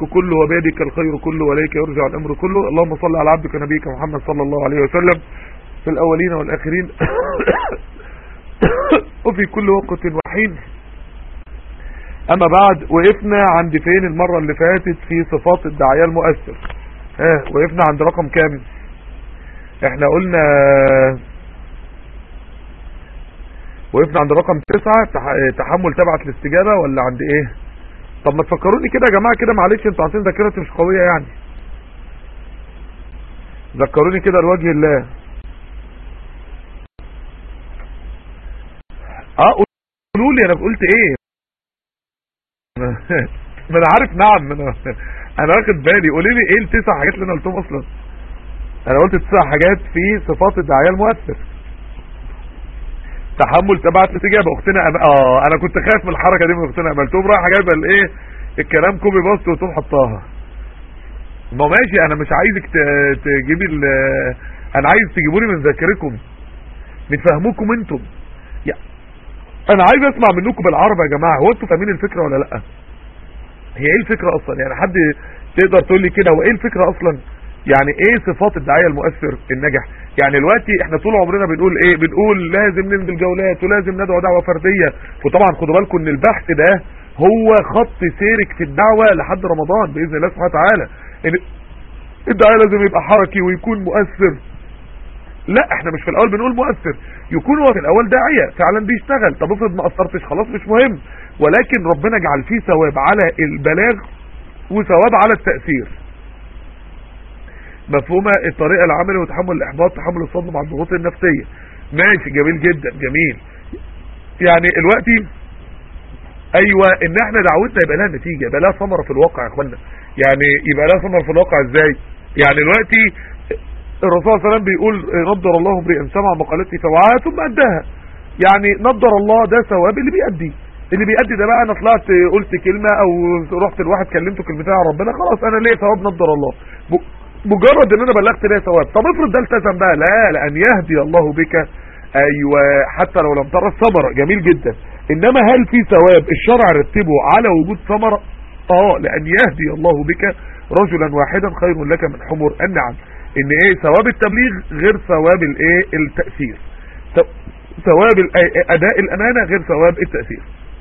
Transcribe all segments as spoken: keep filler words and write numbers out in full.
كله وبيدك الخير كله واليك يرجع الامر كله. اللهم صل على عبدك نبيك محمد صلى الله عليه وسلم في الاولين والاخرين وفي كل وقت وحين. اما بعد، وقفنا عند فين المرة اللي فاتت في صفات الداعية المؤثر؟ ها اه وقفنا عند رقم كام؟ احنا قلنا وقفنا عند رقم تسعة، تحمل تبعة الاستجابة، ولا عند ايه؟ طب ما تفكروني كده يا جماعة كده، معلش انتوا عارفين ذاكرتي مش قوية يعني، ذكروني كده لوجه الله. اه قولوا لي انا قلت ايه. ما انا عارف، نعم انا انا واخد بالي. قولي لي ايه التسع حاجات اللي انا قلتهم اصلا؟ انا قلت تسع حاجات في صفات الداعية المؤثر. تحمل تبعت الاستجابه. اختنا أم... اه انا كنت خايف من الحركه دي من اختنا امل، تقوم رايحه جايبه الايه الكلام كوبي باست وتقوم حطاها. ما ماشي، انا مش عايزك ت... تجيبي ال... انا عايز تجيبوني من ذاكركم، من فهمكم انتم. يا... انا عايز اسمع منكم بالعربي يا جماعه. هو انتوا فاهمين الفكره ولا لا؟ هي ايه الفكره اصلا؟ يعني حد تقدر تقول لي كده، وايه الفكره اصلا؟ يعني ايه صفات الداعية المؤثر الناجح؟ يعني دلوقتي احنا طول عمرنا بنقول ايه؟ بنقول لازم ننزل جولات ولازم ندعو دعوة فردية. وطبعا خدوا بالكم ان البحث ده هو خط سيرك في الدعوة لحد رمضان بإذن الله سبحانه وتعالى. ان الداعية لازم يبقى حركي ويكون مؤثر. لا، احنا مش في الاول بنقول مؤثر، يكون هو في الاول داعية فعلا بيشتغل. طب افرض ما اثرتش، خلاص مش مهم، ولكن ربنا جعل فيه ثواب على البلاغ وثواب على التأثير. مفهومه الطريقه العملي وتحمل الاحباط، تحمل الصدمه مع الضغوط النفسيه. ماشي، جميل جدا، جميل. يعني دلوقتي ايوه ان احنا دعوتنا يبقى لها نتيجه، يبقى لها ثمره في الواقع يا اخوانا. يعني يبقى لها ثمره في الواقع ازاي؟ يعني دلوقتي الرسول صلى الله عليه وسلم بيقول نضر الله امرئ سمع مقالتي فوعاها ثم اداها. يعني نضر الله ده ثواب اللي بيأدي. اللي بيأدي ده بقى انا طلعت قلت كلمه او رحت لواحد كلمته كلمتين عن ربنا، خلاص انا ليه ثواب نضر الله، مجرد ان انا بلغت ليه ثواب. طب افرض ده التزم بقى، لا لان يهدي الله بك، ايوه حتى لو لم ترى الثمره، جميل جدا. انما هل في ثواب الشرع رتبه على وجود ثمره؟ اه، لان يهدي الله بك رجلا واحدا خير لك من حمر النعم. ان ايه ثواب التبليغ غير ثواب الايه التاثير، ثواب اداء الامانه غير ثواب التاثير.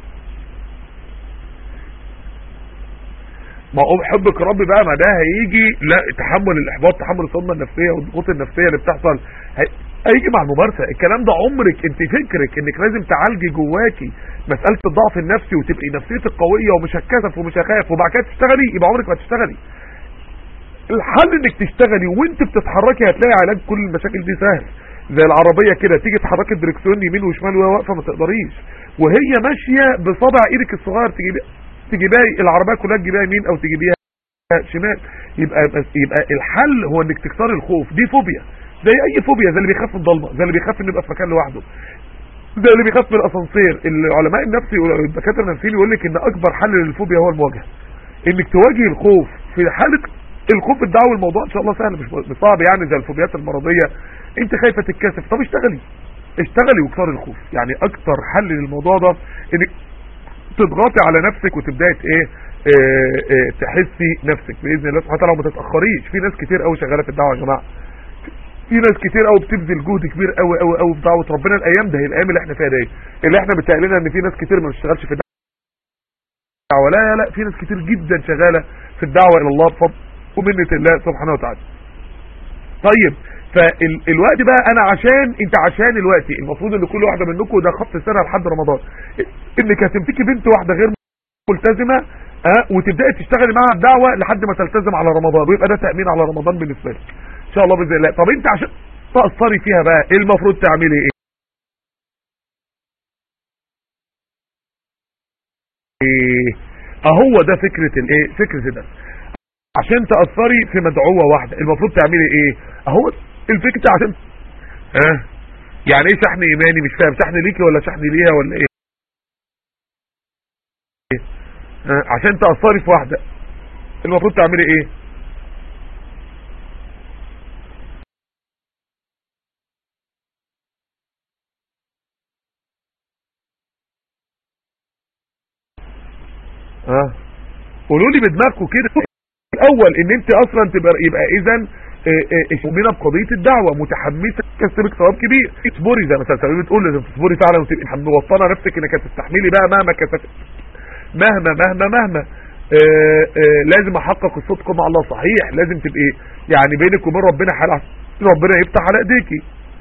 ما هو حبك رب بقى، ما ده هيجي لا تحمل الاحباط، تحمل الصدمه النفسيه والضغوط النفسيه اللي بتحصل هيجي مع الممارسه. الكلام ده عمرك انت فكرك انك لازم تعالجي جواكي مساله الضعف النفسي وتبقي نفسيتك قويه ومش هتكسف ومش هخاف وبعد كده تشتغلي، يبقى عمرك ما تشتغلي. الحل انك تشتغلي وانت بتتحركي هتلاقي علاج كل المشاكل دي سهل. زي العربيه كده، تيجي تحركي الدركسيون يمين وشمال وهي واقفه ما تقدريش، وهي ماشيه بصبع ايدك الصغير تجيبي تجيبها العربيه كلها تجيبها يمين او تجيبيها شمال. يبقى يبقى الحل هو انك تكسري الخوف. دي فوبيا زي اي فوبيا، زي اللي بيخاف من الضلمه، زي اللي بيخاف انه يبقى في مكان لوحده، زي اللي بيخاف من الاسانسير. العلماء النفسي والدكاتره النفسيين يقول لك ان اكبر حل للفوبيا هو المواجهه، انك تواجهي الخوف. في حاله الخوف الدعوي الموضوع ان شاء الله سهل، مش صعب يعني زي الفوبيات المرضيه. انت خايفه تتكسف، طب اشتغلي اشتغلي واكسري الخوف. يعني اكتر حل للموضوع ده انك تضغطي على نفسك وتبداي ايه اه اه تحسي نفسك باذن الله سبحانه وتعالى وما تتاخريش. في ناس كتير قوي شغاله في الدعوه يا جماعه، في ناس كتير قوي بتبذل جهد كبير قوي قوي قوي في دعوه ربنا. الايام ده هي الايام اللي احنا فيها دي اللي احنا بتقلنا ان في ناس كتير ما بتشتغلش في الدعوه. لا لا، في ناس كتير جدا شغاله في الدعوه الى الله بفضل ومنه الله سبحانه وتعالى. طيب فالوقت بقى انا عشان انت عشان الوقت المفروض ان كل واحده منكم ده خط سنه لحد رمضان انك هتمسكي بنت واحده غير ملتزمه اه وتبداي تشتغلي معاها الدعوه لحد ما تلتزم على رمضان، ويبقى ده تامين على رمضان بالنسبه لك ان شاء الله باذن الله. طب انت عشان تاثري فيها بقى ايه المفروض تعملي ايه؟ ايه اهو ده فكره الايه فكره ده. عشان تاثري في مدعوه واحده المفروض تعملي ايه؟ اهو الفكره. عشان ها اه يعني ايه شحن ايماني؟ مش فاهم، شحن ليكي ولا شحن ليها ولا ايه؟ اه عشان تاثري في واحده المفروض تعملي ايه؟ اه قولوا لي بدماغكم كده الاول ان انت اصلا تبقى يبقى اذا مؤمنه بقضيه الدعوه، متحمسه تكسبك ثواب كبير. اصبري زي ما سلسله بتقول، لازم تصبري فعلا وتبقي موطنه نفسك انك هتستحملي بقى مهما كسبت، مهما مهما مهما آآ آآ لازم احقق الصدق مع الله. صحيح لازم تبقي يعني بينك وبين ربنا حال ربنا يفتح على ايديكي.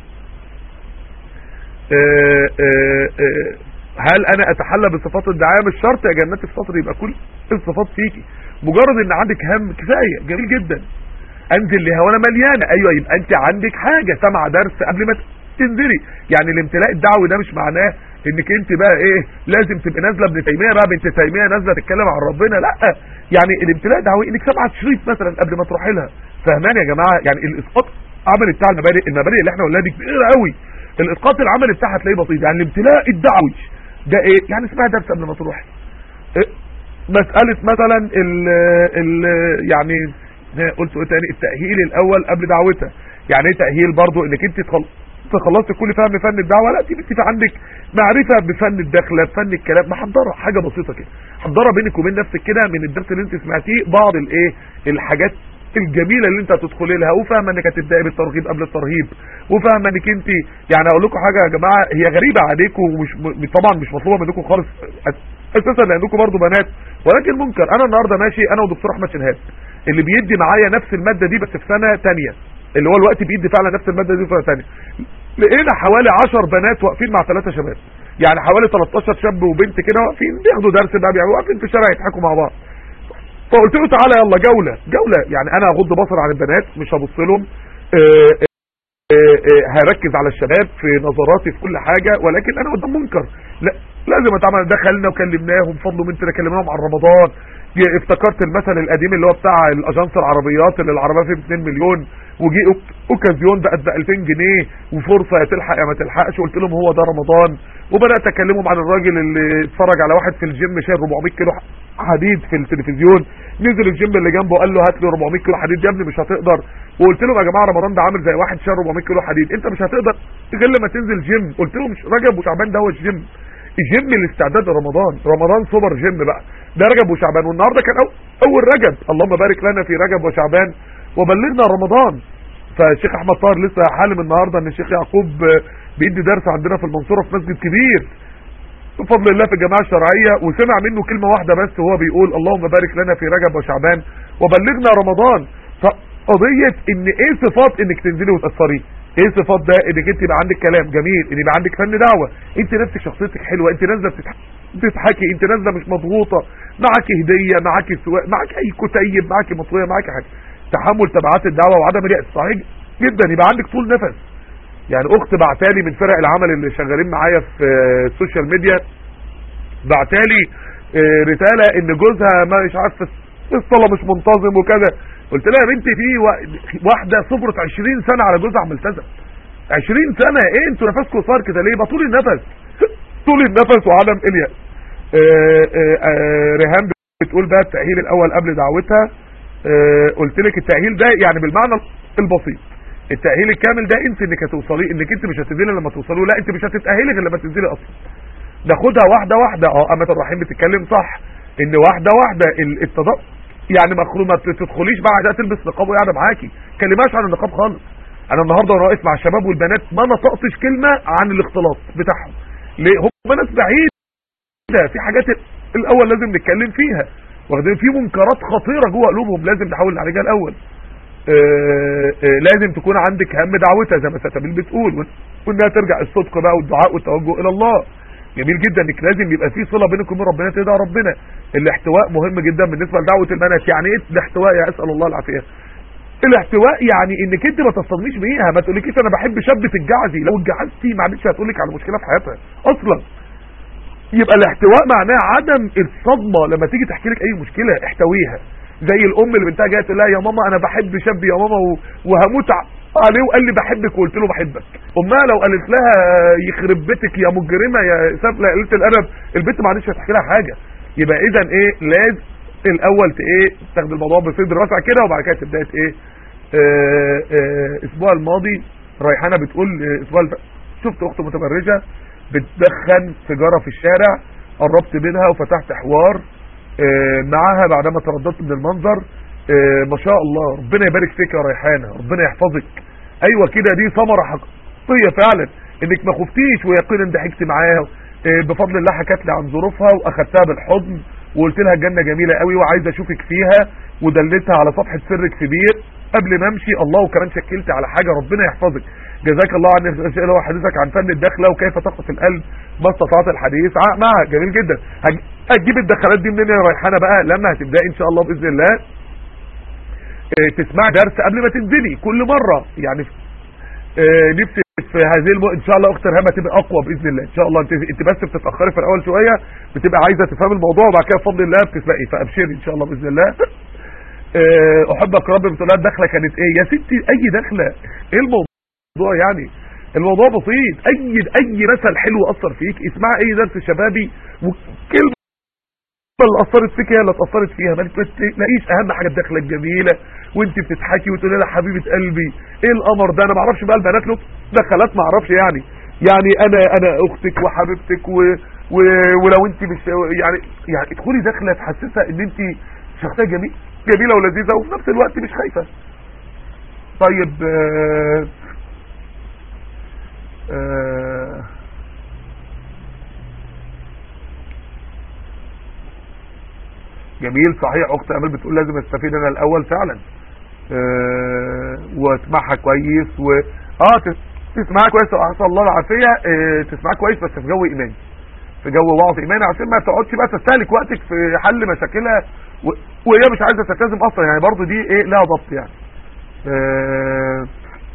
هل انا اتحلى بصفات الدعايه؟ مش شرط يا جنات الفطر يبقى كل الصفات فيكي، مجرد ان عندك هم كفايه. جميل جدا. انزل لها وانا مليانه، ايوه يبقى انت عندك حاجه سمع درس قبل ما تنزلي. يعني الامتلاء الدعوي ده مش معناه انك انت بقى ايه لازم تبقى نازله ابن تيميه بقى بنت تيميه نازله تتكلم عن ربنا، لا. يعني الامتلاء الدعوي انك سمعت شريط مثلا قبل ما تروحي لها. فهمان يا جماعه؟ يعني الاسقاط عمل بتاع المبادئ المبادئ اللي احنا قلناها دي كبيره قوي، الاسقاط العمل بتاعها تلاقيه بسيط. يعني الامتلاء الدعوي ده ايه؟ يعني اسمها درس قبل ما تروحي. إيه؟ مساله مثلا ال ال يعني قلت ايه تاني؟ التاهيل الاول قبل دعوتها. يعني ايه تاهيل؟ برضو انك انت خلصت كل فهم فن الدعوه، لا تبقى في عندك معرفه بفن الدخله بفن الكلام، محضره حاجه بسيطه كده، محضره بينك وبين نفسك كده من الدرس اللي انت سمعتيه بعض الايه الحاجات الجميله اللي انت هتدخلي لها، وفاهمه انك هتبداي بالترغيب قبل الترهيب، وفاهمه انك انت يعني اقول لكم حاجه يا جماعه هي غريبه عليكم ومش طبعا مش مطلوبه منكم خالص اساسا لانكم برضو بنات، ولكن منكر. انا النهارده ماشي انا ودكتور احمد شنهاب اللي بيدي معايا نفس الماده دي بس في سنه ثانيه، اللي هو الوقت بيدي فعلا نفس الماده دي في سنه ثانيه، لقينا حوالي عشر بنات واقفين مع ثلاثه شباب، يعني حوالي تلتاشر شاب وبنت كده واقفين بياخدوا درس بقى، بيعملوا واقفين في الشارع يضحكوا مع بعض. فقلت له تعالى يلا جوله جوله، يعني انا هغض بصر عن البنات مش هبص لهم، هركز على الشباب في نظراتي في كل حاجه، ولكن انا قدام منكر لا لازم اتعامل. دخلنا وكلمناهم فضلوا من كده، كلمناهم عن رمضان. افتكرت المثل القديم اللي هو بتاع الاجانس العربيات اللي العربيه فيه اتنين مليون وجي اوكازيون بقت ب ألفين جنيه وفرصه يا تلحق يا ما تلحقش، قلت لهم هو ده رمضان. وبدات اكلمهم عن الراجل اللي اتفرج على واحد في الجيم شايل أربعمية كيلو حديد في التلفزيون، نزل الجيم اللي جنبه قال له هات لي أربعمية كيلو حديد يا ابني مش هتقدر. وقلت لهم يا جماعه رمضان ده عامل زي واحد شايل أربعمية كيلو حديد، انت مش هتقدر غير لما تنزل جيم. قلت لهم رجب وشعبان ده هو الجيم، الجيم الاستعداد لرمضان، رمضان سوبر جيم بقى، ده رجب وشعبان. والنهارده كان اول رجب، اللهم بارك لنا في رجب وشعبان وبلغنا رمضان. فالشيخ احمد طاهر لسه حالم النهارده ان الشيخ يعقوب بيدي درس عندنا في المنصوره في مسجد كبير بفضل الله في الجماعه الشرعيه، وسمع منه كلمه واحده بس وهو بيقول اللهم بارك لنا في رجب وشعبان وبلغنا رمضان. فقضيه ان ايه صفات انك تنزلي وتاثري، ايه صفات ده؟ انك انت يبقى عندك كلام جميل، ان يبقى عندك فن دعوه، انت نفسك شخصيتك حلوه، انت نازله بتضحكي، انت نازله مش مضغوطه، معاكي هديه، معاكي سواق، معاكي اي كتيب، معاكي مطويه، معاكي حاجه. تحمل تبعات الدعوه وعدم اليأس صحيح جدا. يبقى عندك طول نفس. يعني اخت بعتالي من فرق العمل اللي شغالين معايا في السوشيال ميديا، بعتالي رساله ان جوزها مش عارف الصلاه مش منتظم وكذا. قلت لها يا بنتي في واحده صبرت عشرين سنه على جوزها ملتزم، عشرين سنه ايه انتوا نفسكم قصير كده ليه؟ يبقى طول النفس طول النفس وعدم اليأس. ريهام بتقول بقى التأهيل الاول قبل دعوتها. قلت لك التأهيل ده يعني بالمعنى البسيط، التأهيل الكامل ده انت انك هتوصلي، انك انت مش هتنزلي لما توصلي، لا انت مش هتتأهلي غير لما تنزلي اصلا. ناخدها واحده واحده. اه امة الرحيم بتتكلم صح، ان واحده واحده التضاء يعني مخروم ما تدخليش بعد تلبس نقاب وقاعده معاكي، كلماش عن النقاب خالص. انا النهارده وانا واقف مع الشباب والبنات ما نطقتش كلمه عن الاختلاط بتاعهم، ليه؟ هم ناس بعيده، في حاجات الاول لازم نتكلم فيها، واخدين في منكرات خطيره جوه قلوبهم لازم نحاول نعالجها الاول. آآ آآ لازم تكون عندك هم دعوتها زي ما ستابيل بتقول، وانها ترجع الصدق بقى والدعاء والتوجه الى الله. جميل جدا انك لازم يبقى في صله بينك وبين ربنا تدعي ربنا. الاحتواء مهم جدا بالنسبه لدعوه البنات. يعني ايه الاحتواء؟ يا اسال الله العافيه. الاحتواء يعني انك انت ما تصطدميش بيها، ما تقوليش انا بحب شاب تتجعزي، لو اتجعزتي ما عادتش هتقول لك على مشكله في حياتها اصلا. يبقى الاحتواء معناه عدم الصدمه لما تيجي تحكي لك اي مشكله، احتويها. زي الام اللي بنتها جايه تقول لها يا ماما انا بحب شاب يا ماما وهموت عليه وقال لي بحبك وقلت له بحبك. امها لو قالت لها يخرب بيتك يا مجرمه يا سافله قلت الادب، البنت ما عادش هتحكي لها حاجه. يبقى اذا ايه لازم الاول ايه تاخد الموضوع بصدر واسع كده، وبعد كده تبداي ايه. الاسبوع الماضي ريحانه بتقول الاسبوع الف... شفت اخت متبرجه بتدخن سيجاره في الشارع، قربت منها وفتحت حوار معاها بعدما ترددت من المنظر. اه ما شاء الله، ربنا يبارك فيك يا ريحانه، ربنا يحفظك. ايوه كده، دي ثمره حقيقيه فعلا، انك ما خفتيش ويقينا ضحكت معاها. اه بفضل الله حكت لي عن ظروفها واخدتها بالحضن وقلت لها الجنه جميله قوي وعايز اشوفك فيها، ودلتها على صفحه سرك في بير قبل ما امشي. الله، وكمان شكلت على حاجه، ربنا يحفظك. جزاك الله عن اللي هو حديثك عن فن الدخله وكيف تخطف القلب ما استطعت الحديث معها. جميل جدا. هتجيب الدخلات دي منين يا ريحانه بقى؟ لما هتبداي ان شاء الله باذن الله اه تسمع درس قبل ما تنزلي كل مره يعني. اه نفسي في هذه الم... ان شاء الله اخت رهامه تبقى اقوى باذن الله ان شاء الله. انت انت بس بتتاخري في الاول شويه، بتبقى عايزه تفهم الموضوع وبعد كده بفضل الله بتسبقي، فابشري ان شاء الله باذن الله. اه احبك رب. بتقول لها الدخله كانت ايه يا ستي؟ اي دخله، ايه الموضوع يعني؟ الموضوع بسيط. اي اي مثل حلو اثر فيك اسمع اي درس شبابي وكلمه اللي اثرت فيك هي اللي اتاثرت فيها. ما تلاقيش اهم حاجه الدخله الجميله وانت بتضحكي وتقولي لها حبيبه قلبي ايه القمر ده. انا ما اعرفش بقى البنات له دخلات، ما اعرفش يعني. يعني انا انا اختك وحبيبتك و... و... ولو انت مش يعني يعني ادخلي دخله تحسسها ان انت شخصيه جميله جميله ولذيذه وفي نفس الوقت مش خايفه. طيب آه آه جميل صحيح. اخت امل بتقول لازم استفيد انا الاول فعلا أه واسمعها كويس و اه تسمعها كويس واحسن الله العافيه. أه تسمعها كويس بس في جو ايماني، في جو وعظ ايماني، عشان ما تقعدش بقى تستهلك وقتك في حل مشاكلها و... وهي مش عايزه تلتزم اصلا يعني. برضو دي ايه لها ضبط يعني. أه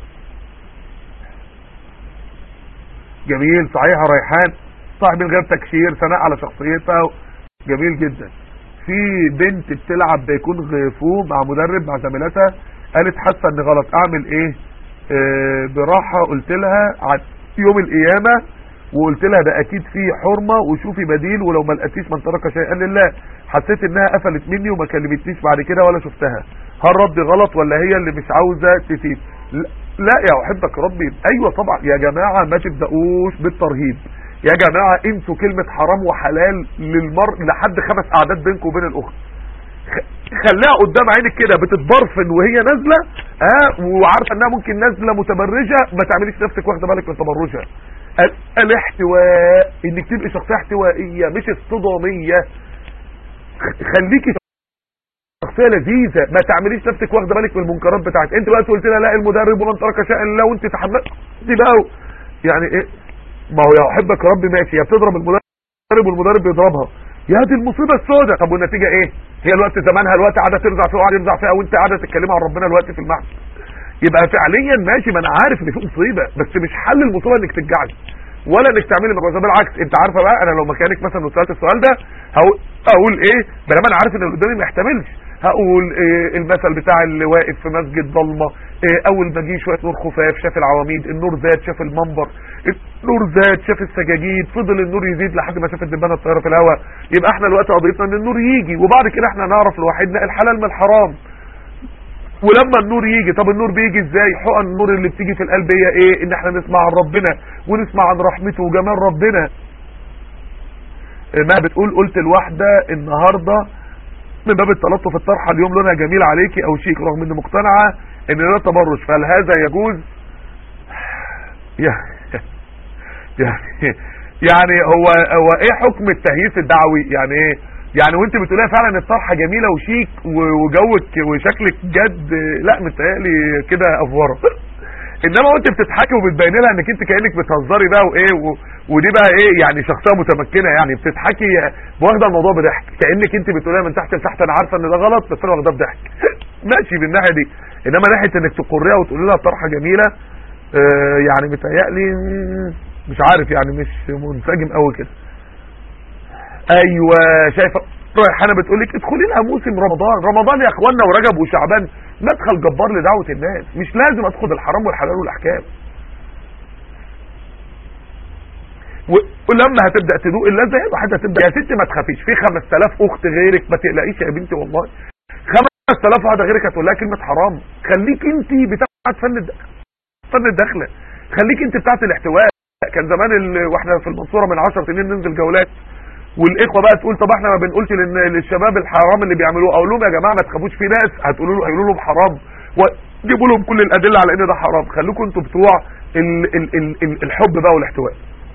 جميل صحيح يا ريحان. صاحب من غير تكشير، ثناء على شخصيتها. جميل جدا. في بنت بتلعب بيكون غفو مع مدرب مع زميلتها، قالت حاسه ان غلط، اعمل ايه؟ آه براحه قلت لها عن يوم القيامه وقلت لها ده اكيد فيه حرمه وشوفي بديل ولو ما لقيتيش من ترك شيئا لله. حسيت انها قفلت مني وما كلمتنيش بعد كده ولا شفتها. هل ردي غلط ولا هي اللي مش عاوزه تسيب؟ لا يا احبك ربي. ايوه طبعا يا جماعه، ما تبداوش بالترهيب يا جماعه. انسوا كلمه حرام وحلال للمر لحد خمس قعدات بينكم وبين الاخت. خليها قدام عينك كده بتتبرفن وهي نازله اه وعارفه انها ممكن نازله متبرجه، ما تعمليش نفسك واخده بالك من تبرجها. الاحتواء، انك تبقي شخصيه احتوائيه مش اصطداميه. خليكي شخصيه لذيذه، ما تعمليش نفسك واخده بالك من المنكرات بتاعتك. انت بقى قلت لها لا المدرب ومن ترك شيئا لله وانت تحملتي بقى يعني ايه؟ ما هو يا احبك يا رب ماشي، يا بتضرب المدرب والمدرب بيضربها، يا دي المصيبه السوداء. طب والنتيجه ايه؟ هي الوقت زمانها الوقت قاعده ترزع فيها وقاعده يرزع فيها وانت قاعده تتكلمي عن ربنا الوقت في المحفل. يبقى فعليا ماشي، ما انا عارف ان في مصيبه، بس مش حل المصيبه انك ترجعي ولا انك تعملي مجازفه. بالعكس انت عارفه بقى، انا لو مكانك مثلا وسالت السؤال ده هقول اقول ايه؟ بينما انا عارف ان اللي قدامي ما يحتملش. هقول إيه المثل بتاع اللي واقف في مسجد ضلمه، إيه اول ما جه شويه نور خفاف شاف العواميد، النور زاد شاف المنبر، النور زاد شاف السجاجيد، فضل النور يزيد لحد ما شاف الدبانه الطايره في الهواء. يبقى احنا الوقت قضيتنا ان النور يجي وبعد كده احنا نعرف لوحدنا الحلال من الحرام. ولما النور يجي، طب النور بيجي ازاي؟ حقن النور اللي بتيجي في القلب هي ايه؟ ان احنا نسمع عن ربنا ونسمع عن رحمته وجمال ربنا. ما بتقول قلت الواحده النهارده من باب التلطف الطرحه اليوم لونها جميل عليكي او شيك رغم اني مقتنعه ان ده تبرج، فهل هذا يجوز؟ يعني يعني هو هو ايه حكم التهييس الدعوي؟ يعني ايه يعني وانت بتقوليها فعلا الطرحه جميله وشيك وجوك وشكلك جد؟ لا متهيألي كده افوره. انما وانت بتضحكي وبتبين لها انك انت كانك بتهزري بقى وايه و... ودي بقى ايه يعني شخصيه متمكنه يعني بتضحكي واخده الموضوع بضحك، كانك انت بتقوليها من تحت لتحت انا عارفه ان ده غلط بس انا واخداه بضحك. ماشي بالناحيه دي، انما ناحيه انك تقريها وتقولي لها طرحه جميله آه يعني متهيألي مش عارف يعني مش منسجم قوي كده. ايوه شايفه ريحانه بتقول لك ادخلي لها موسم رمضان. رمضان يا اخوانا ورجب وشعبان مدخل جبار لدعوه الناس، مش لازم ادخل الحرام والحلال والاحكام. ولما هتبدا تدوق اللذه الواحده هتبدا يا ستي ما تخافيش، في خمسة آلاف اخت غيرك ما تقلقيش يا بنتي والله. خمسة آلاف واحده غيرك هتقول لها كلمه حرام. خليك انت بتاعه فن الدخله، فن الدخله خليك انت بتاعه الاحتواء. كان زمان ال... واحنا في المنصوره من عشر سنين ننزل جولات والاخوه بقى تقول طب احنا ما بنقولش للشباب الحرام اللي بيعملوه، اقول لهم يا جماعه ما تخافوش، في ناس هتقولوا له هيقولوا لهم حرام وجيبوا لهم كل الادله على ان ده حرام. خليكم انتوا بتوع ال ال ال الحب بقى والاحتواء.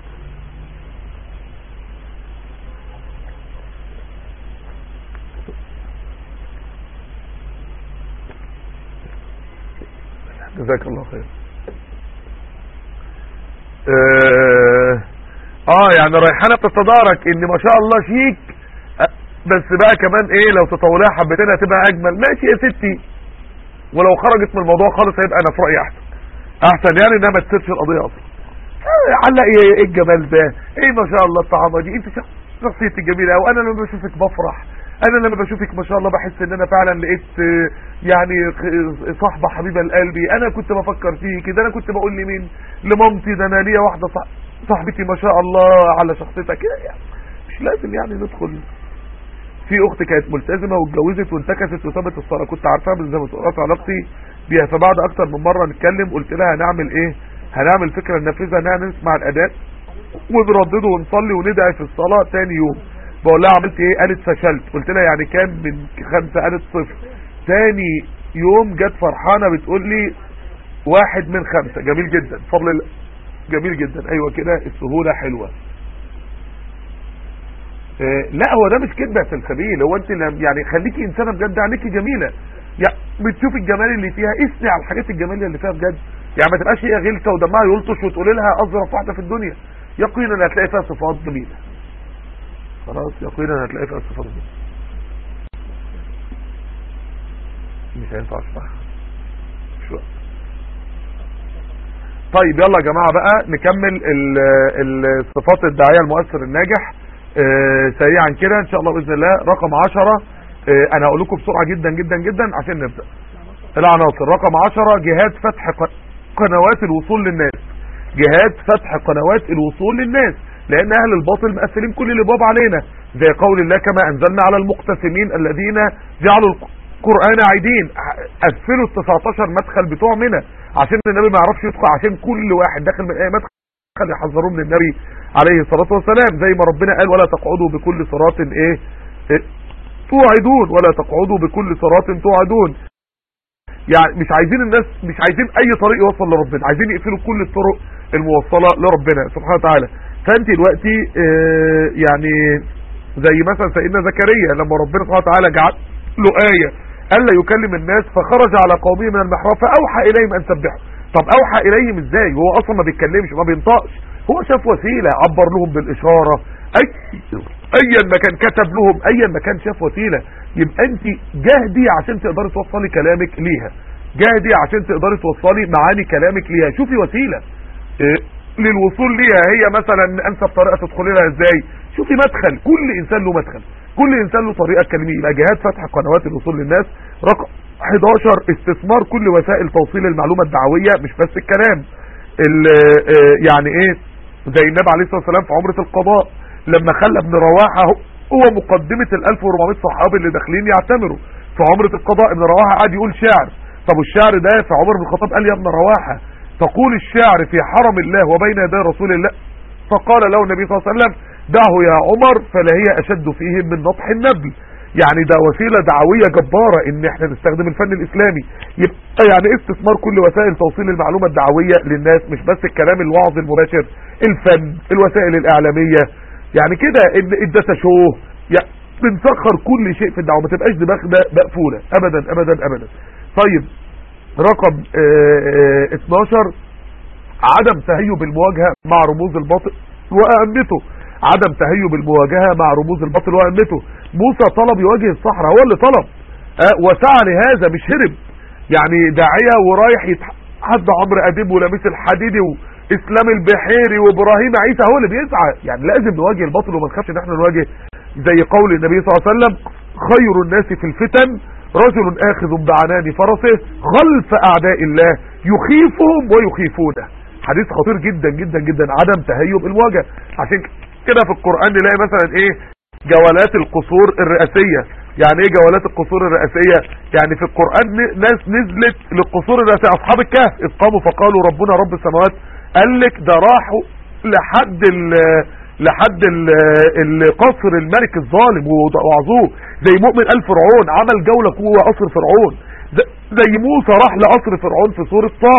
جزاك الله خير. اه, آه يعني ريحانه بتتدارك ان ما شاء الله شيك، بس بقى كمان ايه لو تطولها حبتين هتبقى اجمل. ماشي يا ستي، ولو خرجت من الموضوع خالص هيبقى انا في رايي احسن احسن يعني انها ما تسيبش القضيه اصلا. آه علق ايه, إيه الجمال ده، ايه ما شاء الله الطعامه دي، انت شخصيتك جميله قوي، انا لما بشوفك بفرح، انا لما بشوفك ما شاء الله بحس ان انا فعلا لقيت يعني صاحبه حبيبه لقلبي، انا كنت بفكر فيك كده، انا كنت بقول لمين لمامتي ده انا ليا واحده صاحبتي ما شاء الله على شخصيتها كده. يعني مش لازم يعني ندخل. في اخت كانت ملتزمه واتجوزت وانتكست وسابت الصلاه، كنت عارفاها من زمان، وقفت علاقتي بيها، فبعد اكتر من مره نتكلم قلت لها هنعمل ايه، هنعمل فكره ننفذها انها نسمع الاداء ونردده ونصلي وندعي في الصلاه. تاني يوم بقول لها عملت ايه، قالت فشلت. قلت لها يعني كام من خمسة، قالت صفر. تاني يوم جت فرحانه بتقول لي واحد من خمسة. جميل جدا، فضل الله، جميل جدا. ايوه كده السهوله حلوه. آه لا هو ده مش كده سلسبيل، هو انت يعني خليكي انسانه بجد، عينيكي جميله يعني بتشوفي الجمال اللي فيها، اسمعي على الحاجات الجماليه اللي فيها بجد. يعني ما تبقاش هي غلسه ودمها يلطش وتقولي لها اظرف واحده في الدنيا، يقينا هتلاقي فيها صفات جميله. خلاص يقينا هتلاقي فيها صفات جميله. مش هينفع اشرح شو. طيب يلا يا جماعه بقى نكمل الصفات الداعيه المؤثر الناجح آه سريعا كده ان شاء الله باذن الله. رقم عشرة آه انا هقول لكم بسرعه جدا جدا جدا عشان نبدا. العناصر رقم عشرة جهاد فتح قنوات الوصول للناس، جهاد فتح قنوات الوصول للناس، لان اهل الباطل مقفلين كل الابواب علينا، زي قول الله كما انزلنا على المقتسمين الذين جعلوا القران عيدين، قفلوا ال تسعتاشر مدخل بتوع منى عشان النبي ما يعرفش يدخل، عشان كل واحد داخل من اي مدخل يحذروه من النبي عليه الصلاه والسلام، زي ما ربنا قال ولا تقعدوا بكل صراط ايه, إيه توعدون، ولا تقعدوا بكل صراط توعدون. يعني مش عايزين الناس، مش عايزين اي طريق يوصل لربنا، عايزين يقفلوا كل الطرق الموصله لربنا سبحانه وتعالى. فانت دلوقتي اه يعني زي مثلا سيدنا زكريا لما ربنا سبحانه وتعالى جعل له ايه الا يكلم الناس فخرج على قومه من المحراب فاوحى اليهم ان سبحوا. طب اوحى اليهم ازاي؟ هو اصلا ما بيتكلمش ما بينطقش، هو شاف وسيله عبر لهم بالاشاره، اي ايا ما كان كتب لهم، ايا ما كان شاف وسيله. يبقى انت جاهدي عشان تقدري توصلي كلامك ليها، جاهدي عشان تقدري توصلي معاني كلامك ليها، شوفي وسيله إيه للوصول ليها. هي مثلا انسب طريقه تدخلي لها ازاي؟ شوفي مدخل، كل انسان له مدخل، كل انسان له طريقه تكلميه. يبقى جهاد فتح قنوات الوصول للناس. رقم حداشر استثمار كل وسائل توصيل المعلومه الدعويه، مش بس الكلام. يعني ايه، زي النبي عليه الصلاه والسلام في عمره القضاء لما خلى ابن رواحه هو مقدمه ال ألف وأربعمائة صحابي اللي داخلين يعتمروا في عمره القضاء. ابن رواحه قاعد يقول شعر، طب الشعر ده في عمر بن الخطاب قال يا ابن رواحه تقول الشعر في حرم الله وبين يدي رسول الله، فقال له النبي صلى الله عليه وسلم دعه يا عمر فلا هي اشد فيهم من نطح النبل. يعني ده وسيله دعويه جباره ان احنا نستخدم الفن الاسلامي. يبقى يعني استثمار كل وسائل توصيل المعلومه الدعويه للناس، مش بس الكلام الوعظ المباشر، الفن، الوسائل الاعلاميه، يعني كده الداتا شو، يعني بنسخر كل شيء في الدعوه، ما تبقاش دماغنا مقفوله ابدا ابدا ابدا. طيب رقم اه اه اتناشر عدم تهيب المواجهه مع رموز الباطل وأهمته، عدم تهيب المواجهه مع رموز الباطل وأهمته. موسى طلب يواجه الصحراء، هو اللي طلب اه وسعى لهذا مش هرب. يعني داعيه ورايح يتحدى عمرو اديب ولميس الحديدي واسلام البحيري وابراهيم عيسى، هو اللي بيسعى. يعني لازم نواجه الباطل وما نخافش ان احنا نواجه، زي قول النبي صلى الله عليه وسلم خير الناس في الفتن رجل اخذ بعنان فرسه خلف اعداء الله يخيفهم ويخيفونه. حديث خطير جدا جدا جدا، عدم تهيب المواجهه. عشان كده في القرآن نلاقي مثلا ايه جولات القصور الرئاسية. يعني ايه جولات القصور الرئاسية؟ يعني في القرآن ناس نزلت للقصور الرئاسية، اصحاب الكهف اذ قاموا فقالوا ربنا رب السماوات، قال لك ده راحوا لحد لحد القصر الملك الظالم وعظوه. زي مؤمن آل فرعون عمل جولة جوه قصر فرعون. زي موسى راح لقصر فرعون في سورة طه.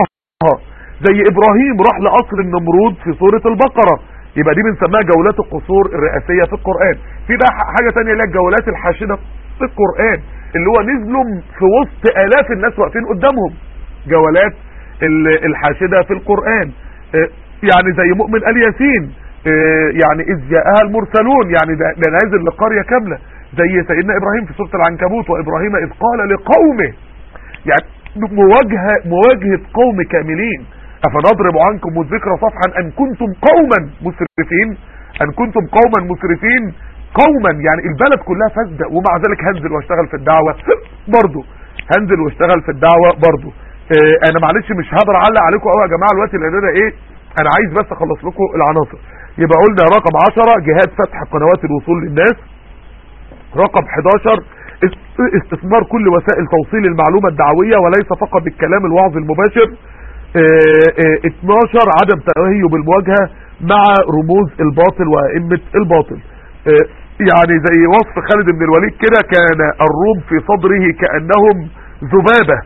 زي ابراهيم راح لقصر النمرود في سورة البقرة. يبقى دي بنسميها جولات القصور الرئاسية في القرآن. في بقى حاجة تانية اللي هي الجولات الحاشدة في القرآن، اللي هو نزلوا في وسط آلاف الناس واقفين قدامهم. جولات الحاشدة في القرآن يعني زي مؤمن آل ياسين، يعني إذ جاءها المرسلون، يعني ده, ده نازل لقرية كاملة. زي سيدنا إبراهيم في سورة العنكبوت، وإبراهيم إذ قال لقومه، يعني مواجهة مواجهة قوم كاملين. أفنضرب عنكم الذكر صفحا أن كنتم قوما مسرفين، أن كنتم قوما مسرفين قوما، يعني البلد كلها فاسدة، ومع ذلك هنزل واشتغل في الدعوة برضو، هنزل واشتغل في الدعوة برضو. اه انا معلش مش هقدر اعلق عليكم قوي يا جماعة الوقت، لان انا ايه انا عايز بس اخلص لكم العناصر. يبقى قلنا رقم عشرة جهاد فتح قنوات الوصول للناس. رقم حداشر استثمار كل وسائل توصيل المعلومة الدعوية وليس فقط بالكلام الوعظ المباشر. اه اه اتناشر عدم تأهيب المواجهة مع رموز الباطل وأئمة الباطل. اه يعني زي وصف خالد بن الوليد كده، كان الروم في صدره كأنهم ذبابة،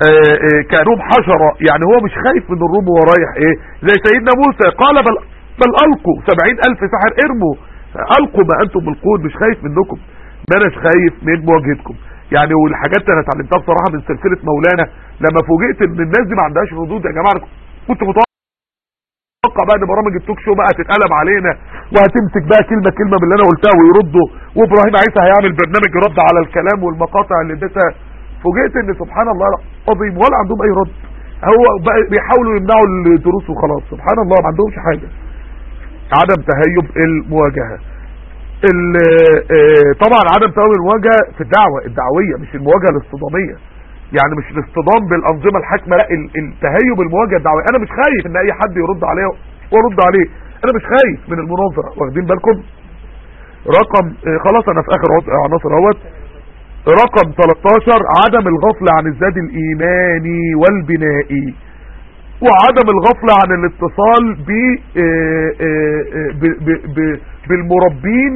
كأنهم حشرة، يعني هو مش خايف من الروم وهو رايح ايه. زي سيدنا موسى قال بل, بل ألقوا سبعين ألف ساحر ارموا، ألقوا ما أنتم ملقون، مش خايف منكم، ما أناش خايف من مواجهتكم. يعني والحاجات اللي انا اتعلمتها بصراحة من سلسلة مولانا، لما فوجئت ان الناس دي ما عندهاش ردود. يا جماعة كنت متوقع بقى ان برامج التوك شو بقى تتقلب علينا وهتمسك بقى كلمة كلمة من اللي انا قلتها ويردوا، وابراهيم عيسى هيعمل برنامج رد على الكلام والمقاطع اللي اديتها. فوجئت ان سبحان الله العظيم ولا عندهم اي رد، هو بقى بيحاولوا يمنعوا الدروس وخلاص. سبحان الله ما عندهمش حاجة. عدم تهيب المواجهة. طبعا عدم تهيب المواجهة في الدعوة الدعوية، مش المواجهة الاصطدامية، يعني مش الاصطدام بالانظمة الحاكمة، لا التهيب المواجهة الدعوية. انا مش خايف ان اي حد يرد عليه وارد عليه، انا مش خايف من المناظرة. واخدين بالكم؟ رقم خلاص انا في اخر عناصر اهوت. رقم تلتاشر عدم الغفلة عن الزاد الايماني والبنائي، وعدم الغفلة عن الاتصال ب بالمربين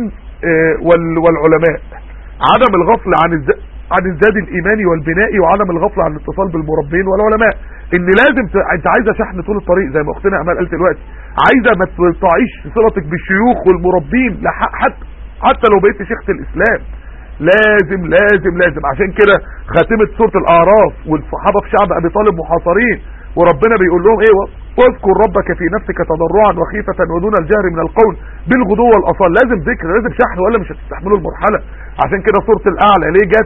والعلماء. عدم الغفلة عن عن الزاد الايماني والبنائي، وعدم الغفلة عن الاتصال بالمربين والعلماء. ان لازم ت... انت عايزة شحن طول الطريق زي ما اختنا امال قالت دلوقتي، عايزة ما تقطعيش صلتك بالشيوخ والمربين، حتى حتى لو بقيت شيخة الاسلام، لازم لازم لازم. عشان كده خاتمة سورة الاعراف والصحابة في شعب ابي طالب محاصرين، وربنا بيقول لهم ايه؟ واذكر ربك في نفسك تضرعا وخيفة ودون الجهر من القول بالغدو والاصال. لازم ذكر، لازم شحن، ولا مش هتستحملوا المرحلة. عشان كده سورة الاعلى ليه جت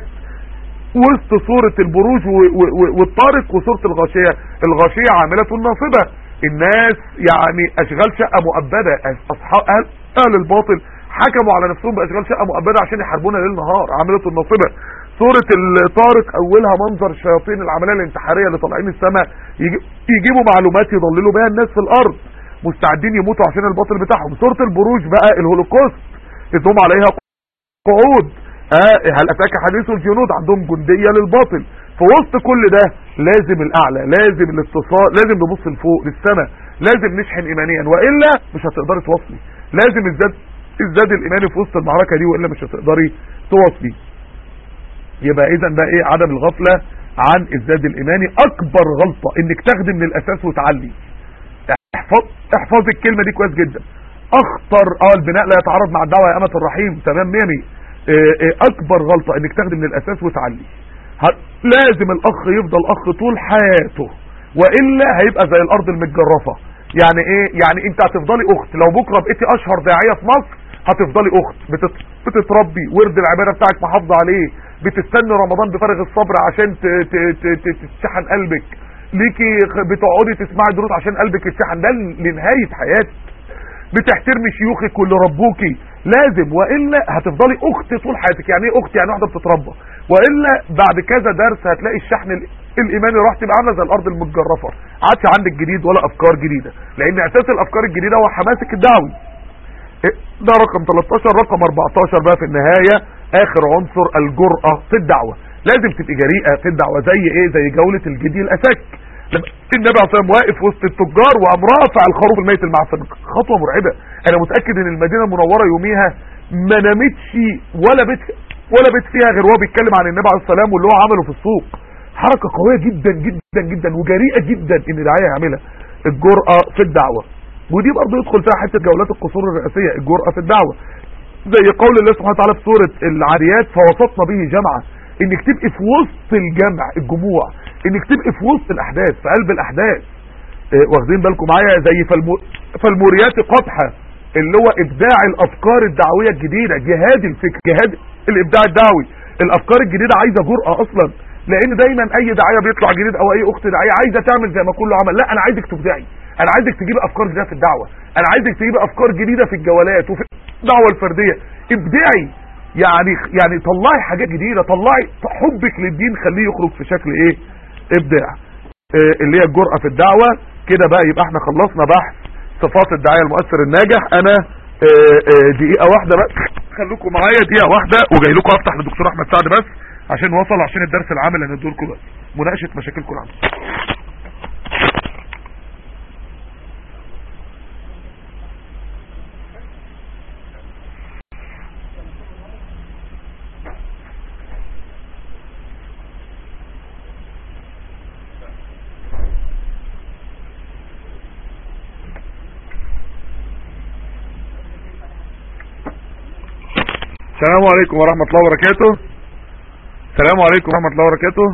وسط سورة البروج والطارق وسورة الغاشية؟ الغاشية عاملة ناصبة، الناس يعني اشغال شقة مؤبدة، اصحاب اهل, أهل الباطل حكموا على نفسهم باشغال شقة مؤبدة عشان يحاربونا ليل نهار، عاملة الناصبة. سورة الطارق اولها منظر الشياطين العملية الانتحارية اللي طالعين السماء يجيبوا معلومات يضللوا بها الناس في الارض، مستعدين يموتوا عشان الباطل بتاعهم. سورة البروج بقى الهولوكوست، اذهم عليها قعود، اه هل اتاك حديث الجنود، عندهم جندية للباطل. في وسط كل ده لازم الاعلى، لازم الاتصال، لازم نبص لفوق للسماء، لازم نشحن ايمانيا، والا مش هتقدري توصلي. لازم الزاد الزاد الايماني في وسط المعركة دي، والا مش هتقدري توصلي. يبقى اذا بقى ايه؟ عدم الغفلة عن الزاد الايماني. اكبر غلطة انك تاخدي من الاساس وتعلي. احفظ احفظ الكلمة دي كويس جدا. اخطر اه البناء لا يتعارض مع الدعوة يا امة الرحيم، تمام مية مية. اكبر غلطة انك تاخدي من الاساس وتعلي. لازم الاخ يفضل اخ طول حياته، والا هيبقى زي الارض المتجرفة. يعني ايه؟ يعني انت هتفضلي اخت، لو بكرة بقيتي اشهر داعية في مصر هتفضلي اخت، بتت... بتتربي، ورد العبادة بتاعك محافظة عليه، بتستني رمضان بفارغ الصبر عشان ت... ت... ت... ت... تتشحن قلبك، ليكي بتقعدي تسمعي دروس عشان قلبك يتشحن، ده لنهاية حياتك. بتحترمي شيوخك واللي ربوكي، لازم، والا هتفضلي اخت طول حياتك. يعني ايه اخت؟ يعني واحده بتتربى، والا بعد كذا درس هتلاقي الشحن الايماني راح تبقى عامله زي الارض المتجرفه، عادش عندك جديد ولا افكار جديده، لان اساس الافكار الجديده هو حماسك الدعوي. ده رقم تلتاشر. رقم اربعتاشر بقى في النهايه اخر عنصر، الجرأة في الدعوه. لازم تبقي جريئه في الدعوه، زي ايه؟ زي جوله الجدي الاسك. لما النبي عليه الصلاه والسلام واقف وسط التجار وقام رافع الخروف الميت المعفن، خطوه مرعبه. انا متاكد ان المدينه المنوره يوميها ما نامتش ولا بيت ولا بيت فيها غير وهو بيتكلم عن النبي عليه الصلاه والسلام واللي هو عمله في السوق. حركه قويه جدا جدا جدا وجريئه جدا ان داعيه يعملها. الجرأه في الدعوه، ودي برضه يدخل فيها حته جولات القصور الرئاسيه. الجرأه في الدعوه زي قول الله سبحانه وتعالى في سوره العاريات فوسطنا به جمعا، انك تبقي في وسط الجمع الجموع، انك تبقي في وسط الاحداث، في قلب الاحداث. اه واخدين بالكم معايا؟ زي فالمو... فالموريات قدحا اللي هو ابداع الافكار الدعويه الجديده، جهاد الفكر، جهاد الابداع الدعوي. الافكار الجديده عايزه جرأه اصلا، لان دايما اي داعيه بيطلع جديد او اي اخت داعيه عايزه تعمل زي ما كله عمل. لا، انا عايزك تبدعي، انا عايزك تجيب افكار جديده في الدعوه، انا عايزك تجيب افكار جديده في الجولات وفي الدعوه الفرديه. ابدعي، يعني يعني طلعي حاجات جديده، طلعي حبك للدين خليه يخرج في شكل ايه؟ ابداع. اه اللي هي الجرأه في الدعوه. كده بقى يبقى احنا خلصنا بحث صفات الداعيه المؤثر الناجح. انا اه اه دقيقه واحده بس، خليكم معايا دقيقه واحده وجاي لكم افتح للدكتور احمد سعد بس عشان وصل، عشان الدرس العام اللي هنديه لكم بس مناقشه مشاكلكم العامه. السلام عليكم ورحمة الله وبركاته. السلام عليكم ورحمة الله وبركاته.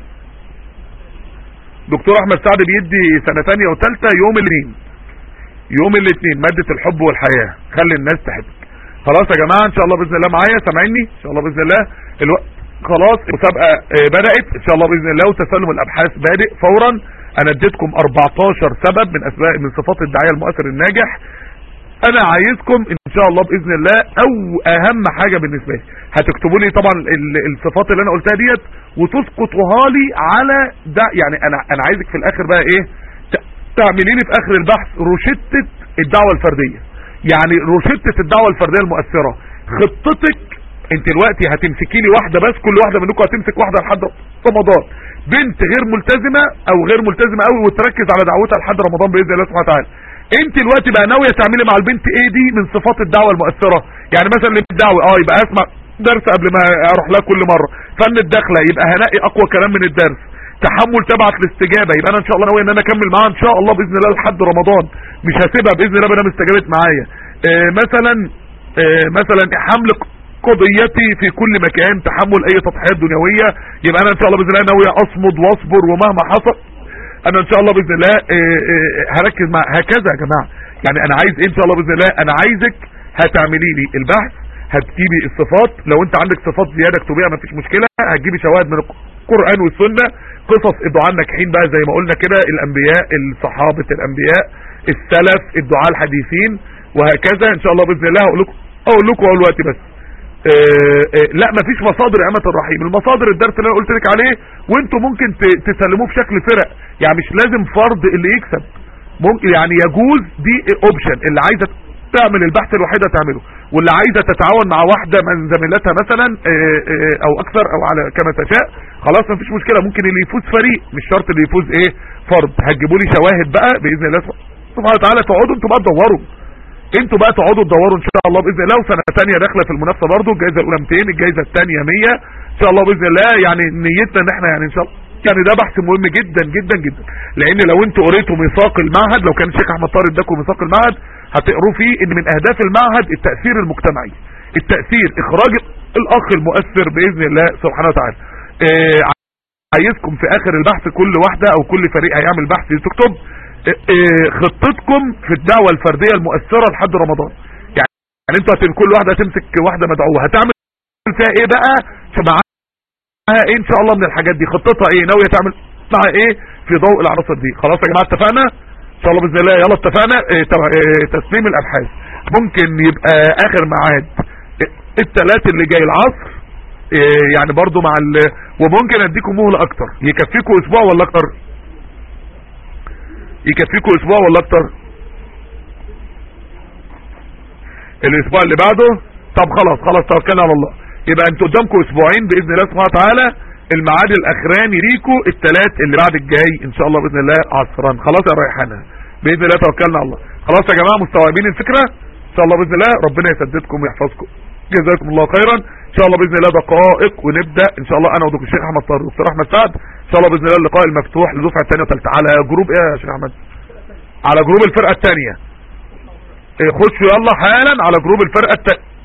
دكتور احمد سعد بيدي سنة تانية وتالتة يوم الاثنين يوم الاثنين مادة الحب والحياة، خلي الناس تحبك. خلاص يا جماعة ان شاء الله باذن الله معايا، سامعيني ان شاء الله باذن الله. الوقت خلاص، المسابقة بدأت ان شاء الله باذن الله، وتسلم الابحاث بادئ فورا. انا اديتكم اربعتاشر سبب من اسباب من صفات الداعية المؤثر الناجح. انا عايزكم ان شاء الله باذن الله، او اهم حاجه بالنسبه لي هتكتبوا لي طبعا الصفات اللي انا قلتها ديت وتسقطوها لي على ده. يعني انا انا عايزك في الاخر بقى ايه، تعملي لي في اخر البحث روشته الدعوه الفرديه، يعني روشته الدعوه الفرديه المؤثره. خطتك انت دلوقتي هتمسكي لي واحده بس، كل واحده منكم هتمسك واحده لحد رمضان، بنت غير ملتزمه او غير ملتزمه قوي، وتركز على دعوتها لحد رمضان باذن الله سبحانه وتعالى. انت دلوقتي بقى ناويه تعملي مع البنت ايه دي من صفات الدعوه المؤثره؟ يعني مثلا الدعوه اه يبقى اسمع درس قبل ما اروح لها كل مره. فن الدخله يبقى هنقي اقوى كلام من الدرس. تحمل تبعت الاستجابه، يبقى انا ان شاء الله ناوي ان انا اكمل معاها ان شاء الله باذن الله لحد رمضان، مش هسيبها باذن الله ما دام استجابت معايا. اه مثلا اه مثلا حمل قضيتي في كل مكان، تحمل اي تضحيات دنيويه، يبقى انا ان شاء الله باذن الله ناوي اصمد واصبر ومهما حصل انا ان شاء الله باذن الله هركز مع هكذا يا جماعه. يعني انا عايز ايه ان شاء الله باذن الله؟ انا عايزك هتعملي لي البحث، هتجيبي الصفات، لو انت عندك صفات زياده اكتبيها مفيش مشكله، هتجيبي شواهد من القران والسنه، قصص الدعاء الناجحين بقى زي ما قلنا كده، الانبياء، الصحابه الانبياء، السلف، الدعاء الحديثين، وهكذا ان شاء الله باذن الله. هقول لكم اقول لكم اول وقت بس اه اه لا مفيش مصادر يا امة الرحيم. المصادر الدرس اللي انا قلت لك عليه، وانتم ممكن تسلموه بشكل فرق، يعني مش لازم فرض اللي يكسب، ممكن يعني يجوز دي اوبشن. اللي عايزه تعمل البحث الوحيده تعمله، واللي عايزه تتعاون مع واحده من زميلاتها مثلا اه اه او اكثر او على كما تشاء، خلاص مفيش مشكله. ممكن اللي يفوز فريق، مش شرط اللي يفوز ايه فرد. هتجيبوا لي شواهد بقى باذن الله سبحانه وتعالى، تقعدوا انتوا بقى تدوروا انتوا بقى تقعدوا تدوروا ان شاء الله باذن الله. وسنه ثانيه داخله في المنافسه برضو، الجائزه الاولى مئتين، الجائزه الثانيه مية ان شاء الله باذن الله. يعني نيتنا ان احنا يعني ان شاء الله، يعني ده بحث مهم جدا جدا جدا، لان لو انتوا قريتوا ميثاق المعهد، لو كان الشيخ احمد طارق اداكم ميثاق المعهد هتقروا فيه ان من اهداف المعهد التاثير المجتمعي، التاثير، اخراج الاخ المؤثر باذن الله سبحانه وتعالى. اه عايزكم في اخر البحث كل واحده او كل فريق هيعمل بحث تكتب خطتكم في الدعوة الفردية المؤثرة لحد رمضان. يعني, يعني انتوا هتن كل واحدة هتمسك واحدة مدعوة، هتعمل فيها ايه بقى؟ معاها ايه ان شاء الله من الحاجات دي؟ خطتها ايه؟ ناوية تعمل معها ايه في ضوء العناصر دي؟ خلاص يا جماعة اتفقنا ان شاء الله باذن الله. يلا اتفقنا. اه اه تسليم الابحاث ممكن يبقى اخر ميعاد الثلاث اللي جاي العصر، اه يعني برضو مع ال وممكن اديكم مهلة اكتر، يكفيكم اسبوع ولا اكتر؟ يكفيكوا اسبوع ولا اكتر؟ الاسبوع اللي بعده؟ طب خلاص خلاص توكلنا على الله. يبقى انتوا قدامكم اسبوعين باذن الله سبحانه وتعالى الميعاد الاخراني ليكو الثلاث اللي بعد الجاي ان شاء الله باذن الله عصرا. خلاص يا ريحانه باذن الله توكلنا على الله. خلاص يا جماعه مستوعبين الفكره ان شاء الله باذن الله. ربنا يسددكم ويحفظكم، جزاكم الله خيرا. ان شاء الله باذن الله دقائق ونبدا ان شاء الله انا ودكتور الشيخ احمد طاهر والدكتور احمد سعد ان شاء الله باذن الله. اللقاء المفتوح للدفعه الثانيه والثالثه على جروب ايه يا شيخ احمد؟ على جروب الفرقه الثانيه. خشوا يلا حالا على جروب الفرقه الثانيه.